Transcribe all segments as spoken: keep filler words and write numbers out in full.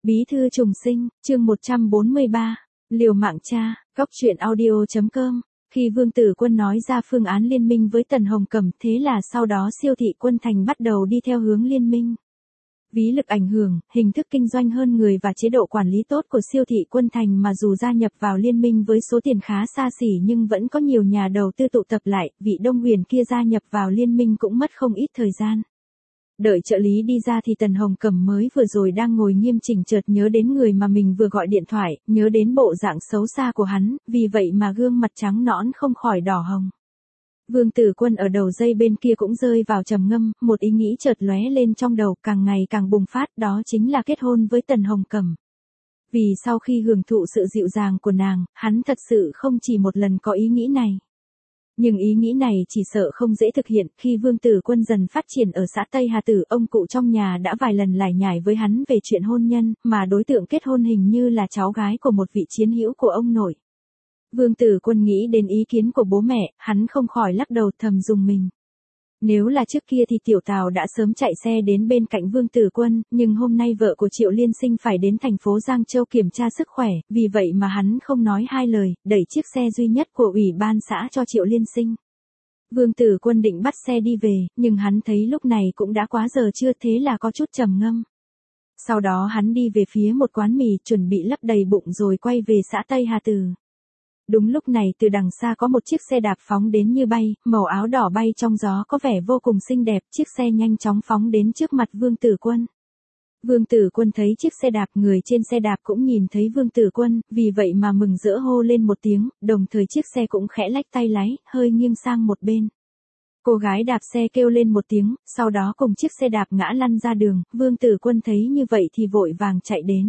Bí thư trùng sinh, chương một trăm bốn mươi ba, liều mạng cha, góc truyện audio chấm com. Khi Vương Tử Quân nói ra phương án liên minh với Tần Hồng Cẩm, thế là sau đó Siêu thị Quân Thành bắt đầu đi theo hướng liên minh. Ví lực ảnh hưởng, hình thức kinh doanh hơn người và chế độ quản lý tốt của Siêu thị Quân Thành mà dù gia nhập vào liên minh với số tiền khá xa xỉ nhưng vẫn có nhiều nhà đầu tư tụ tập lại, vị Đông Huyền kia gia nhập vào liên minh cũng mất không ít thời gian. Đợi trợ lý đi ra thì Tần Hồng Cẩm mới vừa rồi đang ngồi nghiêm chỉnh chợt nhớ đến người mà mình vừa gọi điện thoại, nhớ đến bộ dạng xấu xa của hắn, vì vậy mà gương mặt trắng nõn không khỏi đỏ hồng. Vương Tử Quân ở đầu dây bên kia cũng rơi vào trầm ngâm, một ý nghĩ chợt lóe lên trong đầu càng ngày càng bùng phát, đó chính là kết hôn với Tần Hồng Cẩm. Vì sau khi hưởng thụ sự dịu dàng của nàng, hắn thật sự không chỉ một lần có ý nghĩ này. Nhưng ý nghĩ này chỉ sợ không dễ thực hiện, khi Vương Tử Quân dần phát triển ở xã Tây Hà Tử, ông cụ trong nhà đã vài lần lải nhải với hắn về chuyện hôn nhân, mà đối tượng kết hôn hình như là cháu gái của một vị chiến hữu của ông nội. Vương Tử Quân nghĩ đến ý kiến của bố mẹ, hắn không khỏi lắc đầu thầm dùng mình. Nếu là trước kia thì Tiểu Tào đã sớm chạy xe đến bên cạnh Vương Tử Quân, nhưng hôm nay vợ của Triệu Liên Sinh phải đến thành phố Giang Châu kiểm tra sức khỏe, vì vậy mà hắn không nói hai lời, đẩy chiếc xe duy nhất của ủy ban xã cho Triệu Liên Sinh. Vương Tử Quân định bắt xe đi về, nhưng hắn thấy lúc này cũng đã quá giờ trưa, thế là có chút trầm ngâm. Sau đó hắn đi về phía một quán mì chuẩn bị lấp đầy bụng rồi quay về xã Tây Hà Tử. Đúng lúc này từ đằng xa có một chiếc xe đạp phóng đến như bay, màu áo đỏ bay trong gió có vẻ vô cùng xinh đẹp, chiếc xe nhanh chóng phóng đến trước mặt Vương Tử Quân. Vương Tử Quân thấy chiếc xe đạp, người trên xe đạp cũng nhìn thấy Vương Tử Quân, vì vậy mà mừng rỡ hô lên một tiếng, đồng thời chiếc xe cũng khẽ lách tay lái, hơi nghiêng sang một bên. Cô gái đạp xe kêu lên một tiếng, sau đó cùng chiếc xe đạp ngã lăn ra đường, Vương Tử Quân thấy như vậy thì vội vàng chạy đến.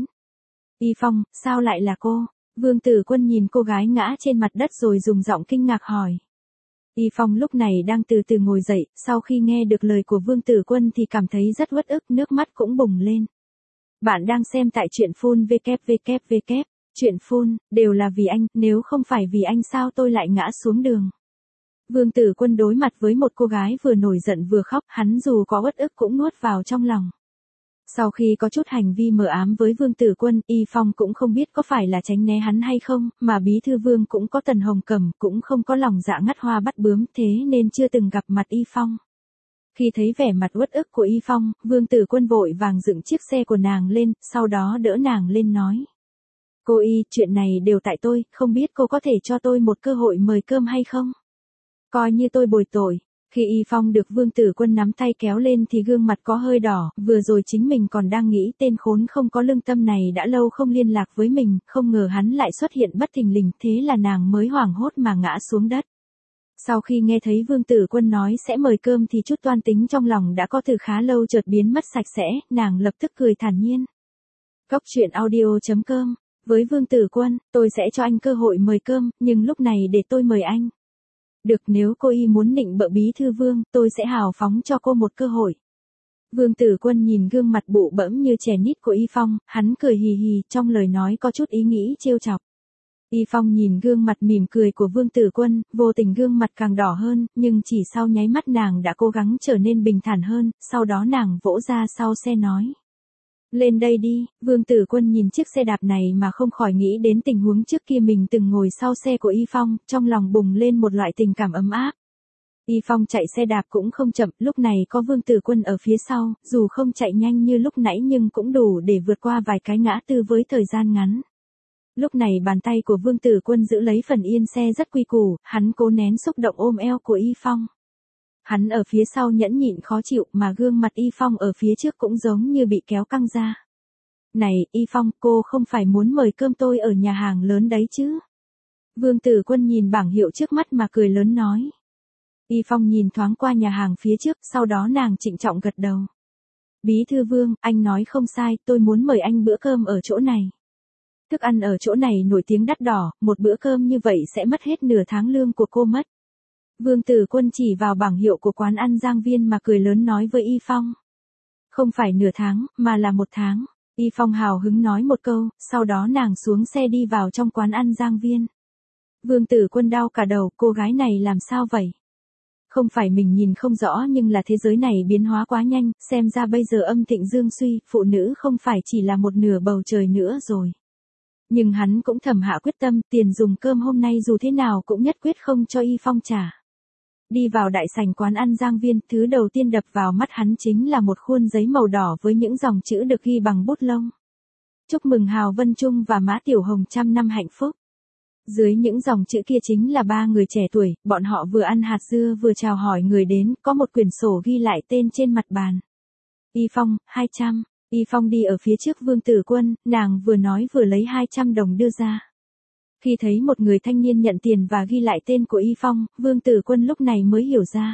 Y Phong, sao lại là cô? Vương Tử Quân nhìn cô gái ngã trên mặt đất rồi dùng giọng kinh ngạc hỏi. Y Phong lúc này đang từ từ ngồi dậy, sau khi nghe được lời của Vương Tử Quân thì cảm thấy rất uất ức, nước mắt cũng bùng lên. Bạn đang xem tại truyện phun vê kép vê kép vê kép, truyện phun, đều là vì anh, nếu không phải vì anh sao tôi lại ngã xuống đường. Vương Tử Quân đối mặt với một cô gái vừa nổi giận vừa khóc, hắn dù có uất ức cũng nuốt vào trong lòng. Sau khi có chút hành vi mờ ám với Vương Tử Quân, Y Phong cũng không biết có phải là tránh né hắn hay không, mà Bí Thư Vương cũng có Tần Hồng Cẩm, cũng không có lòng dạ ngắt hoa bắt bướm, thế nên chưa từng gặp mặt Y Phong. Khi thấy vẻ mặt uất ức của Y Phong, Vương Tử Quân vội vàng dựng chiếc xe của nàng lên, sau đó đỡ nàng lên nói. Cô Y, chuyện này đều tại tôi, không biết cô có thể cho tôi một cơ hội mời cơm hay không? Coi như tôi bồi tội. Khi Y Phong được Vương Tử Quân nắm tay kéo lên thì gương mặt có hơi đỏ, vừa rồi chính mình còn đang nghĩ tên khốn không có lương tâm này đã lâu không liên lạc với mình, không ngờ hắn lại xuất hiện bất thình lình, thế là nàng mới hoảng hốt mà ngã xuống đất. Sau khi nghe thấy Vương Tử Quân nói sẽ mời cơm thì chút toan tính trong lòng đã có từ khá lâu chợt biến mất sạch sẽ, nàng lập tức cười thản nhiên. Góc truyện audio chấm com, với Vương Tử Quân, tôi sẽ cho anh cơ hội mời cơm, nhưng lúc này để tôi mời anh. Được, nếu cô Y muốn nịnh bợ Bí Thư Vương, tôi sẽ hào phóng cho cô một cơ hội. Vương Tử Quân nhìn gương mặt bụ bẫm như trẻ nít của Y Phong, hắn cười hì hì, trong lời nói có chút ý nghĩ trêu chọc. Y Phong nhìn gương mặt mỉm cười của Vương Tử Quân, vô tình gương mặt càng đỏ hơn, nhưng chỉ sau nháy mắt nàng đã cố gắng trở nên bình thản hơn, sau đó nàng vỗ ra sau xe nói. Lên đây đi. Vương Tử Quân nhìn chiếc xe đạp này mà không khỏi nghĩ đến tình huống trước kia mình từng ngồi sau xe của Y Phong, trong lòng bùng lên một loại tình cảm ấm áp. Y Phong chạy xe đạp cũng không chậm, lúc này có Vương Tử Quân ở phía sau, dù không chạy nhanh như lúc nãy nhưng cũng đủ để vượt qua vài cái ngã tư với thời gian ngắn. Lúc này bàn tay của Vương Tử Quân giữ lấy phần yên xe rất quy củ, hắn cố nén xúc động ôm eo của Y Phong. Hắn ở phía sau nhẫn nhịn khó chịu mà gương mặt Y Phong ở phía trước cũng giống như bị kéo căng ra. Này, Y Phong, cô không phải muốn mời cơm tôi ở nhà hàng lớn đấy chứ? Vương Tử Quân nhìn bảng hiệu trước mắt mà cười lớn nói. Y Phong nhìn thoáng qua nhà hàng phía trước, sau đó nàng trịnh trọng gật đầu. Bí Thư Vương, anh nói không sai, tôi muốn mời anh bữa cơm ở chỗ này. Thức ăn ở chỗ này nổi tiếng đắt đỏ, một bữa cơm như vậy sẽ mất hết nửa tháng lương của cô mất. Vương Tử Quân chỉ vào bảng hiệu của quán ăn Giang Viên mà cười lớn nói với Y Phong. Không phải nửa tháng, mà là một tháng. Y Phong hào hứng nói một câu, sau đó nàng xuống xe đi vào trong quán ăn Giang Viên. Vương Tử Quân đau cả đầu, cô gái này làm sao vậy? Không phải mình nhìn không rõ nhưng là thế giới này biến hóa quá nhanh, xem ra bây giờ âm thịnh dương suy, phụ nữ không phải chỉ là một nửa bầu trời nữa rồi. Nhưng hắn cũng thầm hạ quyết tâm, tiền dùng cơm hôm nay dù thế nào cũng nhất quyết không cho Y Phong trả. Đi vào đại sảnh quán ăn Giang Viên, thứ đầu tiên đập vào mắt hắn chính là một khuôn giấy màu đỏ với những dòng chữ được ghi bằng bút lông. Chúc mừng Hào Vân Trung và Mã Tiểu Hồng trăm năm hạnh phúc. Dưới những dòng chữ kia chính là ba người trẻ tuổi, bọn họ vừa ăn hạt dưa vừa chào hỏi người đến, có một quyển sổ ghi lại tên trên mặt bàn. Y Phong, hai trăm. Y Phong đi ở phía trước Vương Tử Quân, nàng vừa nói vừa lấy hai trăm đồng đưa ra. Khi thấy một người thanh niên nhận tiền và ghi lại tên của Y Phong, Vương Tử Quân lúc này mới hiểu ra.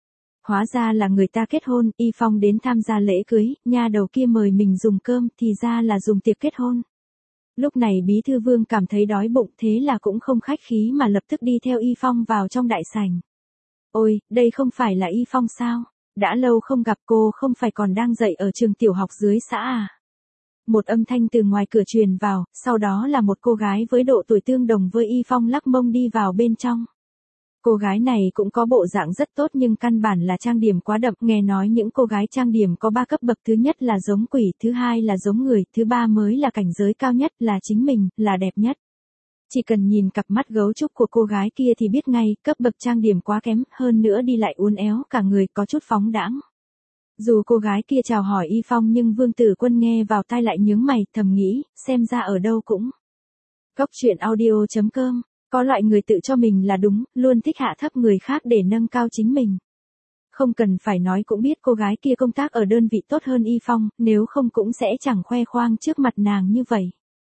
Hóa ra là người ta kết hôn, Y Phong đến tham gia lễ cưới, nha đầu kia mời mình dùng cơm thì ra là dùng tiệc kết hôn. Lúc này Bí Thư Vương cảm thấy đói bụng thế là cũng không khách khí mà lập tức đi theo Y Phong vào trong đại sảnh. Ôi, đây không phải là Y Phong sao? Đã lâu không gặp cô không phải còn đang dạy ở trường tiểu học dưới xã à? Một âm thanh từ ngoài cửa truyền vào, sau đó là một cô gái với độ tuổi tương đồng với Y Phong lắc mông đi vào bên trong. Cô gái này cũng có bộ dạng rất tốt nhưng căn bản là trang điểm quá đậm, nghe nói những cô gái trang điểm có ba cấp bậc, thứ nhất là giống quỷ, thứ hai là giống người, thứ ba mới là cảnh giới cao nhất, là chính mình, là đẹp nhất. Chỉ cần nhìn cặp mắt gấu trúc của cô gái kia thì biết ngay, cấp bậc trang điểm quá kém, hơn nữa đi lại uốn éo cả người có chút phóng đãng. Dù cô gái kia chào hỏi Y Phong nhưng Vương Tử Quân nghe vào tai lại nhướng mày, thầm nghĩ, xem ra ở đâu cũng. Góc truyện audio chấm com. Có loại người tự cho mình là đúng, luôn thích hạ thấp người khác để nâng cao chính mình. Không cần phải nói cũng biết cô gái kia công tác ở đơn vị tốt hơn Y Phong, nếu không cũng sẽ chẳng khoe khoang trước mặt nàng như vậy.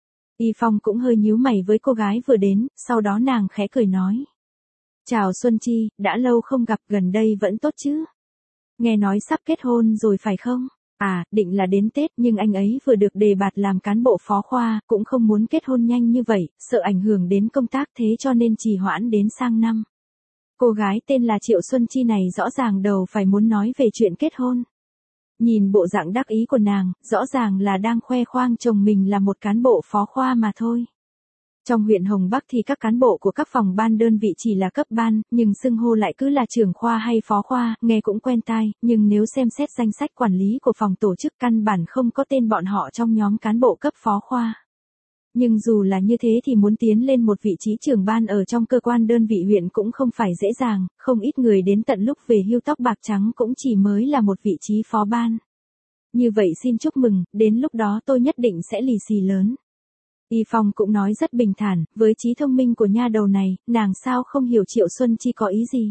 Y Phong cũng hơi nhíu mày với cô gái vừa đến, sau đó nàng khẽ cười nói. Chào Xuân Chi, đã lâu không gặp, gần đây vẫn tốt chứ? Nghe nói sắp kết hôn rồi phải không? À, định là đến Tết nhưng anh ấy vừa được đề bạt làm cán bộ phó khoa, cũng không muốn kết hôn nhanh như vậy, sợ ảnh hưởng đến công tác thế cho nên trì hoãn đến sang năm. Cô gái tên là Triệu Xuân Chi này rõ ràng đầu phải muốn nói về chuyện kết hôn. Nhìn bộ dạng đắc ý của nàng, rõ ràng là đang khoe khoang chồng mình là một cán bộ phó khoa mà thôi. Trong huyện Hồng Bắc thì các cán bộ của các phòng ban đơn vị chỉ là cấp ban, nhưng xưng hô lại cứ là trưởng khoa hay phó khoa, nghe cũng quen tai, nhưng nếu xem xét danh sách quản lý của phòng tổ chức căn bản không có tên bọn họ trong nhóm cán bộ cấp phó khoa. Nhưng dù là như thế thì muốn tiến lên một vị trí trưởng ban ở trong cơ quan đơn vị huyện cũng không phải dễ dàng, không ít người đến tận lúc về hưu tóc bạc trắng cũng chỉ mới là một vị trí phó ban. Như vậy xin chúc mừng, đến lúc đó tôi nhất định sẽ lì xì lớn. Y Phong cũng nói rất bình thản, với trí thông minh của nha đầu này, nàng sao không hiểu Triệu Xuân Chi có ý gì.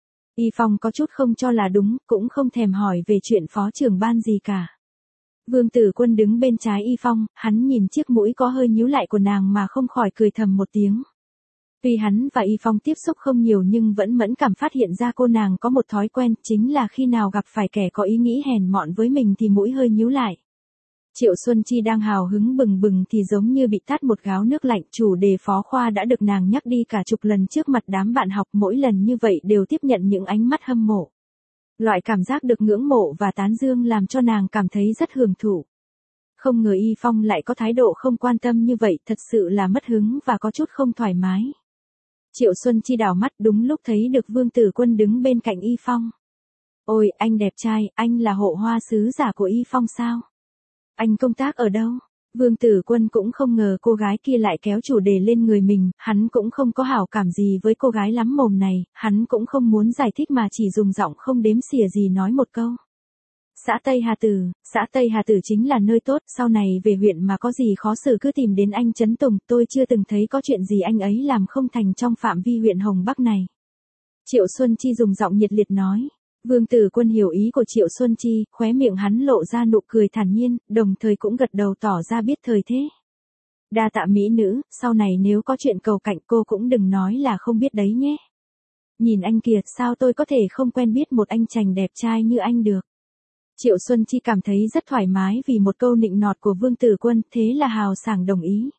Y Phong có chút không cho là đúng, cũng không thèm hỏi về chuyện phó trưởng ban gì cả. Vương Tử Quân đứng bên trái Y Phong, hắn nhìn chiếc mũi có hơi nhíu lại của nàng mà không khỏi cười thầm một tiếng. Tuy hắn và Y Phong tiếp xúc không nhiều nhưng vẫn mẫn cảm phát hiện ra cô nàng có một thói quen, chính là khi nào gặp phải kẻ có ý nghĩ hèn mọn với mình thì mũi hơi nhíu lại. Triệu Xuân Chi đang hào hứng bừng bừng thì giống như bị tát một gáo nước lạnh, chủ đề phó khoa đã được nàng nhắc đi cả chục lần trước mặt đám bạn học, mỗi lần như vậy đều tiếp nhận những ánh mắt hâm mộ. Loại cảm giác được ngưỡng mộ và tán dương làm cho nàng cảm thấy rất hưởng thụ. Không ngờ Y Phong lại có thái độ không quan tâm như vậy, thật sự là mất hứng và có chút không thoải mái. Triệu Xuân Chi đảo mắt đúng lúc thấy được Vương Tử Quân đứng bên cạnh Y Phong. Ôi, anh đẹp trai, anh là hộ hoa sứ giả của Y Phong sao? Anh công tác ở đâu? Vương Tử Quân cũng không ngờ cô gái kia lại kéo chủ đề lên người mình, hắn cũng không có hảo cảm gì với cô gái lắm mồm này, hắn cũng không muốn giải thích mà chỉ dùng giọng không đếm xỉa gì nói một câu. Xã Tây Hà Tử, xã Tây Hà Tử chính là nơi tốt, sau này về huyện mà có gì khó xử cứ tìm đến anh Trấn Tùng, tôi chưa từng thấy có chuyện gì anh ấy làm không thành trong phạm vi huyện Hồng Bắc này. Triệu Xuân Chi dùng giọng nhiệt liệt nói. Vương Tử Quân hiểu ý của Triệu Xuân Chi, khóe miệng hắn lộ ra nụ cười thản nhiên, đồng thời cũng gật đầu tỏ ra biết thời thế. Đa tạ mỹ nữ, sau này nếu có chuyện cầu cạnh cô cũng đừng nói là không biết đấy nhé. Nhìn anh kìa, sao tôi có thể không quen biết một anh chàng đẹp trai như anh được. Triệu Xuân Chi cảm thấy rất thoải mái vì một câu nịnh nọt của Vương Tử Quân, thế là hào sảng đồng ý.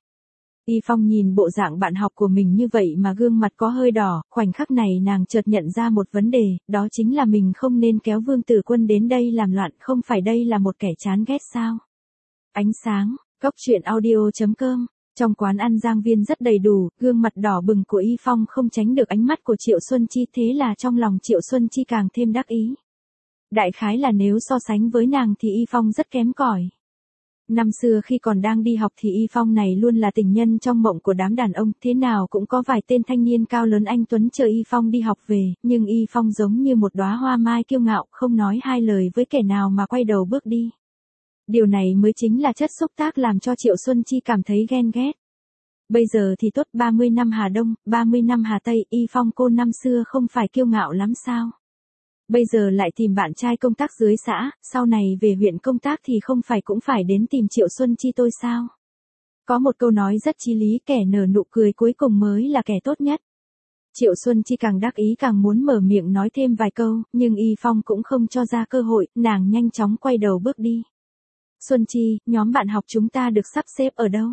Y Phong nhìn bộ dạng bạn học của mình như vậy mà gương mặt có hơi đỏ, khoảnh khắc này nàng chợt nhận ra một vấn đề, đó chính là mình không nên kéo Vương Tử Quân đến đây làm loạn, không phải đây là một kẻ chán ghét sao. Ánh sáng, góc truyện audio chấm com Trong quán ăn Giang Viên rất đầy đủ, gương mặt đỏ bừng của Y Phong không tránh được ánh mắt của Triệu Xuân Chi, thế là trong lòng Triệu Xuân Chi càng thêm đắc ý. Đại khái là nếu so sánh với nàng thì Y Phong rất kém cỏi. Năm xưa khi còn đang đi học thì Y Phong này luôn là tình nhân trong mộng của đám đàn ông, thế nào cũng có vài tên thanh niên cao lớn anh tuấn chờ Y Phong đi học về, nhưng Y Phong giống như một đóa hoa mai kiêu ngạo, không nói hai lời với kẻ nào mà quay đầu bước đi. Điều này mới chính là chất xúc tác làm cho Triệu Xuân Chi cảm thấy ghen ghét. Bây giờ thì tốt, ba mươi năm Hà Đông, ba mươi năm Hà Tây, Y Phong cô năm xưa không phải kiêu ngạo lắm sao? Bây giờ lại tìm bạn trai công tác dưới xã, sau này về huyện công tác thì không phải cũng phải đến tìm Triệu Xuân Chi tôi sao? Có một câu nói rất chí lý, kẻ nở nụ cười cuối cùng mới là kẻ tốt nhất. Triệu Xuân Chi càng đắc ý càng muốn mở miệng nói thêm vài câu, nhưng Y Phong cũng không cho ra cơ hội, nàng nhanh chóng quay đầu bước đi. Xuân Chi, nhóm bạn học chúng ta được sắp xếp ở đâu?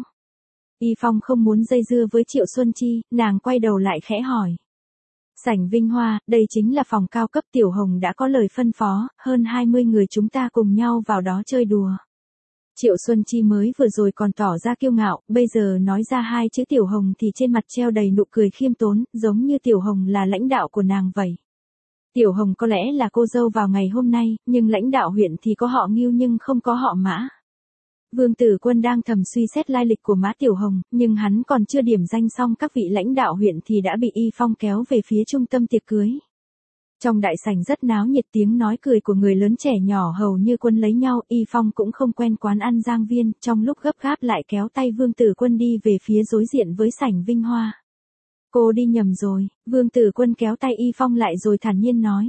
Y Phong không muốn dây dưa với Triệu Xuân Chi, nàng quay đầu lại khẽ hỏi. Sảnh Vinh Hoa, đây chính là phòng cao cấp, Tiểu Hồng đã có lời phân phó, hơn hai mươi người chúng ta cùng nhau vào đó chơi đùa. Triệu Xuân Chi mới vừa rồi còn tỏ ra kiêu ngạo, bây giờ nói ra hai chữ Tiểu Hồng thì trên mặt treo đầy nụ cười khiêm tốn, giống như Tiểu Hồng là lãnh đạo của nàng vậy. Tiểu Hồng có lẽ là cô dâu vào ngày hôm nay, nhưng lãnh đạo huyện thì có họ Ngưu nhưng không có họ Mã. Vương Tử Quân đang thầm suy xét lai lịch của Mã Tiểu Hồng, nhưng hắn còn chưa điểm danh xong các vị lãnh đạo huyện thì đã bị Y Phong kéo về phía trung tâm tiệc cưới. Trong đại sảnh rất náo nhiệt, tiếng nói cười của người lớn trẻ nhỏ hầu như quân lấy nhau, Y Phong cũng không quen quán ăn Giang Viên, trong lúc gấp gáp lại kéo tay Vương Tử Quân đi về phía đối diện với sảnh Vinh Hoa. Cô đi nhầm rồi, Vương Tử Quân kéo tay Y Phong lại rồi thản nhiên nói.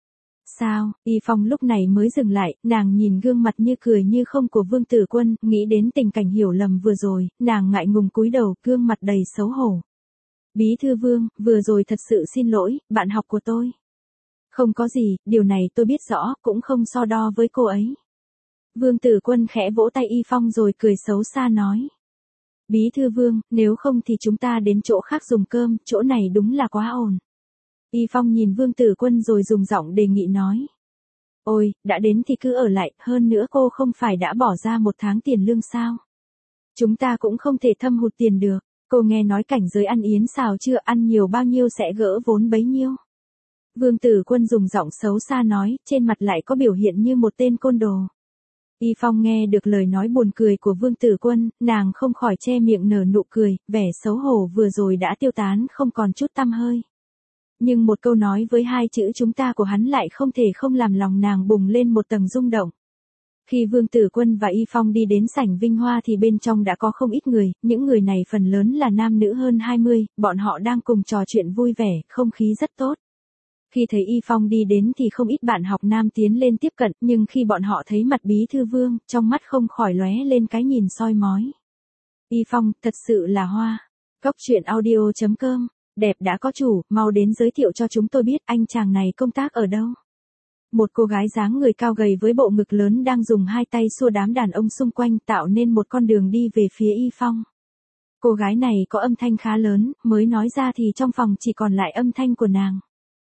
Sao? Y Phong lúc này mới dừng lại, nàng nhìn gương mặt như cười như không của Vương Tử Quân, nghĩ đến tình cảnh hiểu lầm vừa rồi, nàng ngại ngùng cúi đầu, gương mặt đầy xấu hổ. Bí thư Vương, vừa rồi thật sự xin lỗi, bạn học của tôi. Không có gì, điều này tôi biết rõ, cũng không so đo với cô ấy. Vương Tử Quân khẽ vỗ tay Y Phong rồi cười xấu xa nói. Bí thư Vương, nếu không thì chúng ta đến chỗ khác dùng cơm, chỗ này đúng là quá ồn. Y Phong nhìn Vương Tử Quân rồi dùng giọng đề nghị nói. Ôi, đã đến thì cứ ở lại, hơn nữa cô không phải đã bỏ ra một tháng tiền lương sao? Chúng ta cũng không thể thâm hụt tiền được, cô nghe nói cảnh giới ăn yến xào chưa, ăn nhiều bao nhiêu sẽ gỡ vốn bấy nhiêu. Vương Tử Quân dùng giọng xấu xa nói, trên mặt lại có biểu hiện như một tên côn đồ. Y Phong nghe được lời nói buồn cười của Vương Tử Quân, nàng không khỏi che miệng nở nụ cười, vẻ xấu hổ vừa rồi đã tiêu tán không còn chút tăm hơi. Nhưng một câu nói với hai chữ chúng ta của hắn lại không thể không làm lòng nàng bùng lên một tầng rung động. Khi Vương Tử Quân và Y Phong đi đến sảnh Vinh Hoa thì bên trong đã có không ít người, những người này phần lớn là nam nữ hơn hai mươi, bọn họ đang cùng trò chuyện vui vẻ, không khí rất tốt. Khi thấy Y Phong đi đến thì không ít bạn học nam tiến lên tiếp cận, nhưng khi bọn họ thấy mặt Bí thư Vương, trong mắt không khỏi lóe lên cái nhìn soi mói. Y Phong, thật sự là hoa. Cóc truyện audio chấm com, đẹp đã có chủ, mau đến giới thiệu cho chúng tôi biết anh chàng này công tác ở đâu. Một cô gái dáng người cao gầy với bộ ngực lớn đang dùng hai tay xua đám đàn ông xung quanh tạo nên một con đường đi về phía Y Phong. Cô gái này có âm thanh khá lớn, mới nói ra thì trong phòng chỉ còn lại âm thanh của nàng.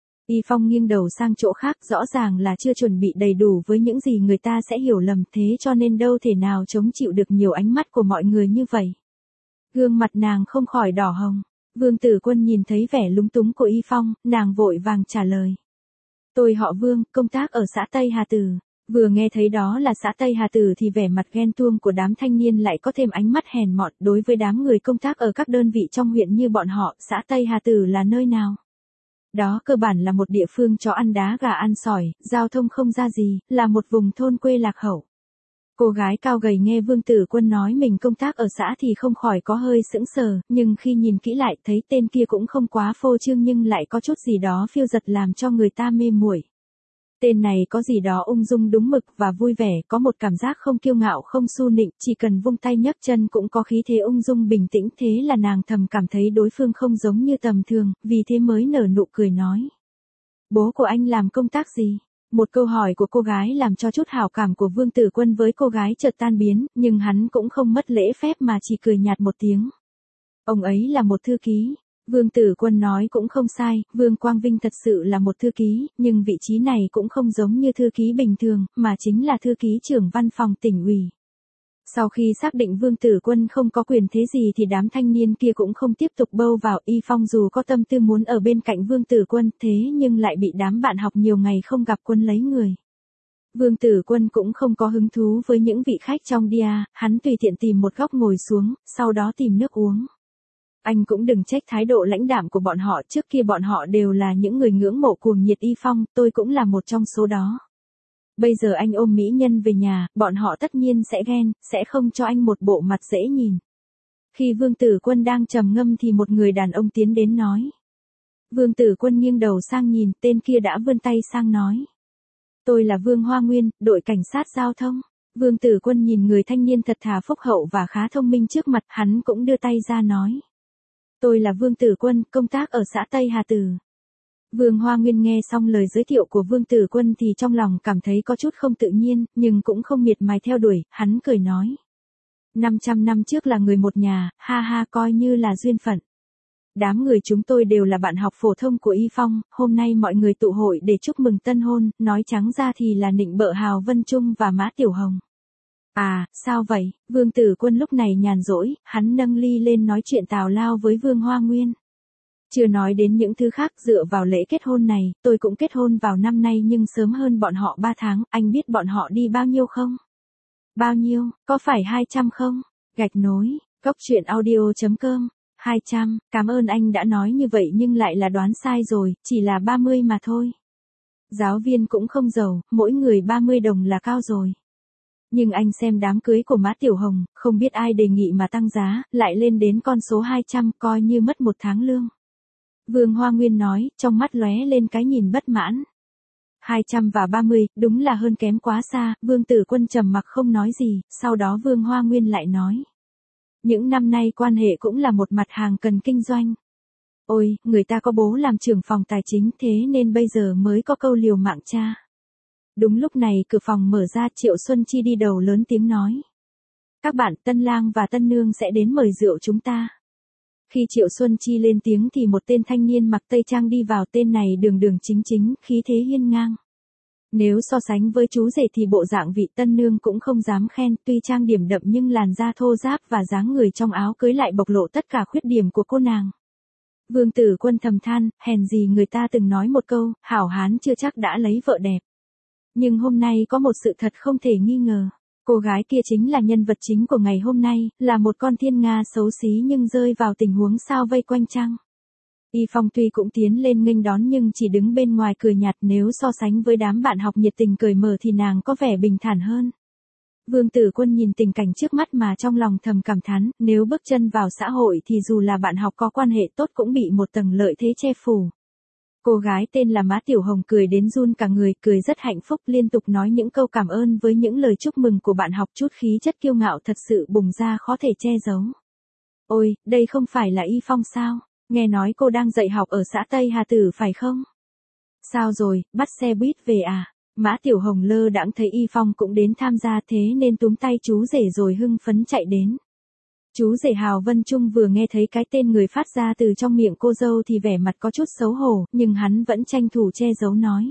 Y Phong nghiêng đầu sang chỗ khác, rõ ràng là chưa chuẩn bị đầy đủ với những gì người ta sẽ hiểu lầm, thế cho nên đâu thể nào chống chịu được nhiều ánh mắt của mọi người như vậy. Gương mặt nàng không khỏi đỏ hồng. Vương Tử Quân nhìn thấy vẻ lúng túng của Y Phong, nàng vội vàng trả lời. Tôi họ Vương, công tác ở xã Tây Hà Tử. Vừa nghe thấy đó là xã Tây Hà Tử thì vẻ mặt ghen tuông của đám thanh niên lại có thêm ánh mắt hèn mọn. Đối với đám người công tác ở các đơn vị trong huyện như bọn họ, xã Tây Hà Tử là nơi nào? Đó cơ bản là một địa phương chó ăn đá gà ăn sỏi, giao thông không ra gì, là một vùng thôn quê lạc hậu. Cô gái cao gầy nghe Vương Tử Quân nói mình công tác ở xã thì không khỏi có hơi sững sờ, nhưng khi nhìn kỹ lại thấy tên kia cũng không quá phô trương nhưng lại có chút gì đó phiêu dật làm cho người ta mê muội. Tên này có gì đó ung dung đúng mực và vui vẻ, có một cảm giác không kiêu ngạo không su nịnh, chỉ cần vung tay nhấc chân cũng có khí thế ung dung bình tĩnh, thế là nàng thầm cảm thấy đối phương không giống như tầm thường, vì thế mới nở nụ cười nói. Bố của anh làm công tác gì? Một câu hỏi của cô gái làm cho chút hảo cảm của Vương Tử Quân với cô gái chợt tan biến, nhưng hắn cũng không mất lễ phép mà chỉ cười nhạt một tiếng. Ông ấy là một thư ký. Vương Tử Quân nói cũng không sai, Vương Quang Vinh thật sự là một thư ký, nhưng vị trí này cũng không giống như thư ký bình thường, mà chính là thư ký trưởng văn phòng tỉnh ủy. Sau khi xác định Vương Tử Quân không có quyền thế gì thì đám thanh niên kia cũng không tiếp tục bâu vào. Y Phong dù có tâm tư muốn ở bên cạnh Vương Tử Quân thế nhưng lại bị đám bạn học nhiều ngày không gặp quân lấy người. Vương Tử Quân cũng không có hứng thú với những vị khách trong dia, hắn tùy tiện tìm một góc ngồi xuống, sau đó tìm nước uống. Anh cũng đừng trách thái độ lãnh đạm của bọn họ, trước kia bọn họ đều là những người ngưỡng mộ cuồng nhiệt Y Phong, tôi cũng là một trong số đó. Bây giờ anh ôm mỹ nhân về nhà, bọn họ tất nhiên sẽ ghen, sẽ không cho anh một bộ mặt dễ nhìn. Khi Vương Tử Quân đang trầm ngâm thì một người đàn ông tiến đến nói. Vương Tử Quân nghiêng đầu sang nhìn, tên kia đã vươn tay sang nói. Tôi là Vương Hoa Nguyên, đội cảnh sát giao thông. Vương Tử Quân nhìn người thanh niên thật thà phúc hậu và khá thông minh trước mặt, hắn cũng đưa tay ra nói. Tôi là Vương Tử Quân, công tác ở xã Tây Hà Tử. Vương Hoa Nguyên nghe xong lời giới thiệu của Vương Tử Quân thì trong lòng cảm thấy có chút không tự nhiên, nhưng cũng không miệt mài theo đuổi, hắn cười nói. năm trăm năm trước là người một nhà, ha ha coi như là duyên phận. Đám người chúng tôi đều là bạn học phổ thông của Y Phong, hôm nay mọi người tụ hội để chúc mừng tân hôn, nói trắng ra thì là nịnh bợ Hào Vân Trung và Mã Tiểu Hồng. À, sao vậy? Vương Tử Quân lúc này nhàn rỗi, hắn nâng ly lên nói chuyện tào lao với Vương Hoa Nguyên. Chưa nói đến những thứ khác, dựa vào lễ kết hôn này, tôi cũng kết hôn vào năm nay nhưng sớm hơn bọn họ ba tháng, anh biết bọn họ đi bao nhiêu không? Bao nhiêu, có phải hai trăm không? Gạch nối, cốc truyện audio chấm com, hai trăm, cảm ơn anh đã nói như vậy nhưng lại là đoán sai rồi, chỉ là ba mươi mà thôi. Giáo viên cũng không giàu, mỗi người ba mươi đồng là cao rồi. Nhưng anh xem đám cưới của Mã Tiểu Hồng, không biết ai đề nghị mà tăng giá, lại lên đến con số hai trăm, coi như mất một tháng lương. Vương Hoa Nguyên nói, trong mắt lóe lên cái nhìn bất mãn. hai trăm và ba mươi, đúng là hơn kém quá xa, Vương Tử Quân trầm mặc không nói gì, sau đó Vương Hoa Nguyên lại nói. Những năm nay quan hệ cũng là một mặt hàng cần kinh doanh. Ôi, người ta có bố làm trưởng phòng tài chính thế nên bây giờ mới có câu liều mạng cha. Đúng lúc này cửa phòng mở ra, Triệu Xuân Chi đi đầu lớn tiếng nói. Các bạn, tân lang và tân nương sẽ đến mời rượu chúng ta. Khi Triệu Xuân Chi lên tiếng thì một tên thanh niên mặc tây trang đi vào, tên này đường đường chính chính, khí thế hiên ngang. Nếu so sánh với chú rể thì bộ dạng vị tân nương cũng không dám khen, tuy trang điểm đậm nhưng làn da thô ráp và dáng người trong áo cưới lại bộc lộ tất cả khuyết điểm của cô nàng. Vương Tử Quân thầm than, hèn gì người ta từng nói một câu, hảo hán chưa chắc đã lấy vợ đẹp. Nhưng hôm nay có một sự thật không thể nghi ngờ. Cô gái kia chính là nhân vật chính của ngày hôm nay, là một con thiên nga xấu xí nhưng rơi vào tình huống sao vây quanh trăng. Y Phong tuy cũng tiến lên nghênh đón nhưng chỉ đứng bên ngoài cười nhạt, nếu so sánh với đám bạn học nhiệt tình cởi mở thì nàng có vẻ bình thản hơn. Vương Tử Quân nhìn tình cảnh trước mắt mà trong lòng thầm cảm thán, nếu bước chân vào xã hội thì dù là bạn học có quan hệ tốt cũng bị một tầng lợi thế che phủ. Cô gái tên là Mã Tiểu Hồng cười đến run cả người, cười rất hạnh phúc, liên tục nói những câu cảm ơn với những lời chúc mừng của bạn học, chút khí chất kiêu ngạo thật sự bùng ra khó thể che giấu. Ôi, đây không phải là Y Phong sao? Nghe nói cô đang dạy học ở xã Tây Hà Tử phải không? Sao rồi, bắt xe buýt về à? Mã Tiểu Hồng lơ đãng thấy Y Phong cũng đến tham gia thế nên túm tay chú rể rồi hưng phấn chạy đến. Chú rể Hào Vân Trung vừa nghe thấy cái tên người phát ra từ trong miệng cô dâu thì vẻ mặt có chút xấu hổ, nhưng hắn vẫn tranh thủ che giấu nói.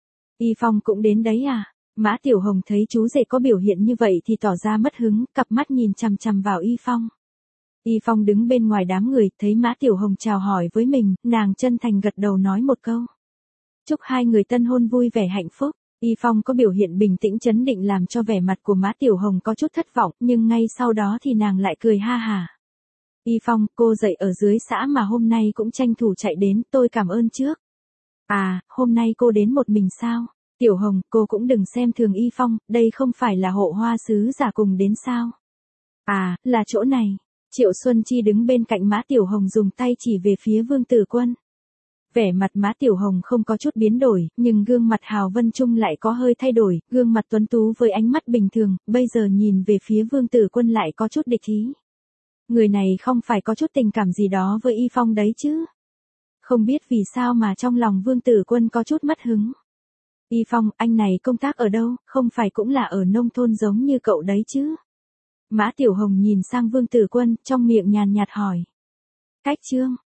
Y Phong cũng đến đấy à? Mã Tiểu Hồng thấy chú rể có biểu hiện như vậy thì tỏ ra mất hứng, cặp mắt nhìn chằm chằm vào Y Phong. Y Phong đứng bên ngoài đám người, thấy Mã Tiểu Hồng chào hỏi với mình, nàng chân thành gật đầu nói một câu. Chúc hai người tân hôn vui vẻ hạnh phúc. Y Phong có biểu hiện bình tĩnh trấn định làm cho vẻ mặt của Mã Tiểu Hồng có chút thất vọng, nhưng ngay sau đó thì nàng lại cười ha hả. Y Phong, cô dạy ở dưới xã mà hôm nay cũng tranh thủ chạy đến, tôi cảm ơn trước. À, hôm nay cô đến một mình sao? Tiểu Hồng, cô cũng đừng xem thường Y Phong, đây không phải là hộ hoa sứ giả cùng đến sao? À, là chỗ này. Triệu Xuân Chi đứng bên cạnh Mã Tiểu Hồng dùng tay chỉ về phía Vương Tử Quân. Vẻ mặt Mã Tiểu Hồng không có chút biến đổi, nhưng gương mặt Hào Vân Trung lại có hơi thay đổi, gương mặt tuấn tú với ánh mắt bình thường, bây giờ nhìn về phía Vương Tử Quân lại có chút địch ý. Người này không phải có chút tình cảm gì đó với Y Phong đấy chứ? Không biết vì sao mà trong lòng Vương Tử Quân có chút mất hứng. Y Phong, anh này công tác ở đâu, không phải cũng là ở nông thôn giống như cậu đấy chứ? Mã Tiểu Hồng nhìn sang Vương Tử Quân, trong miệng nhàn nhạt hỏi. Cách Trương,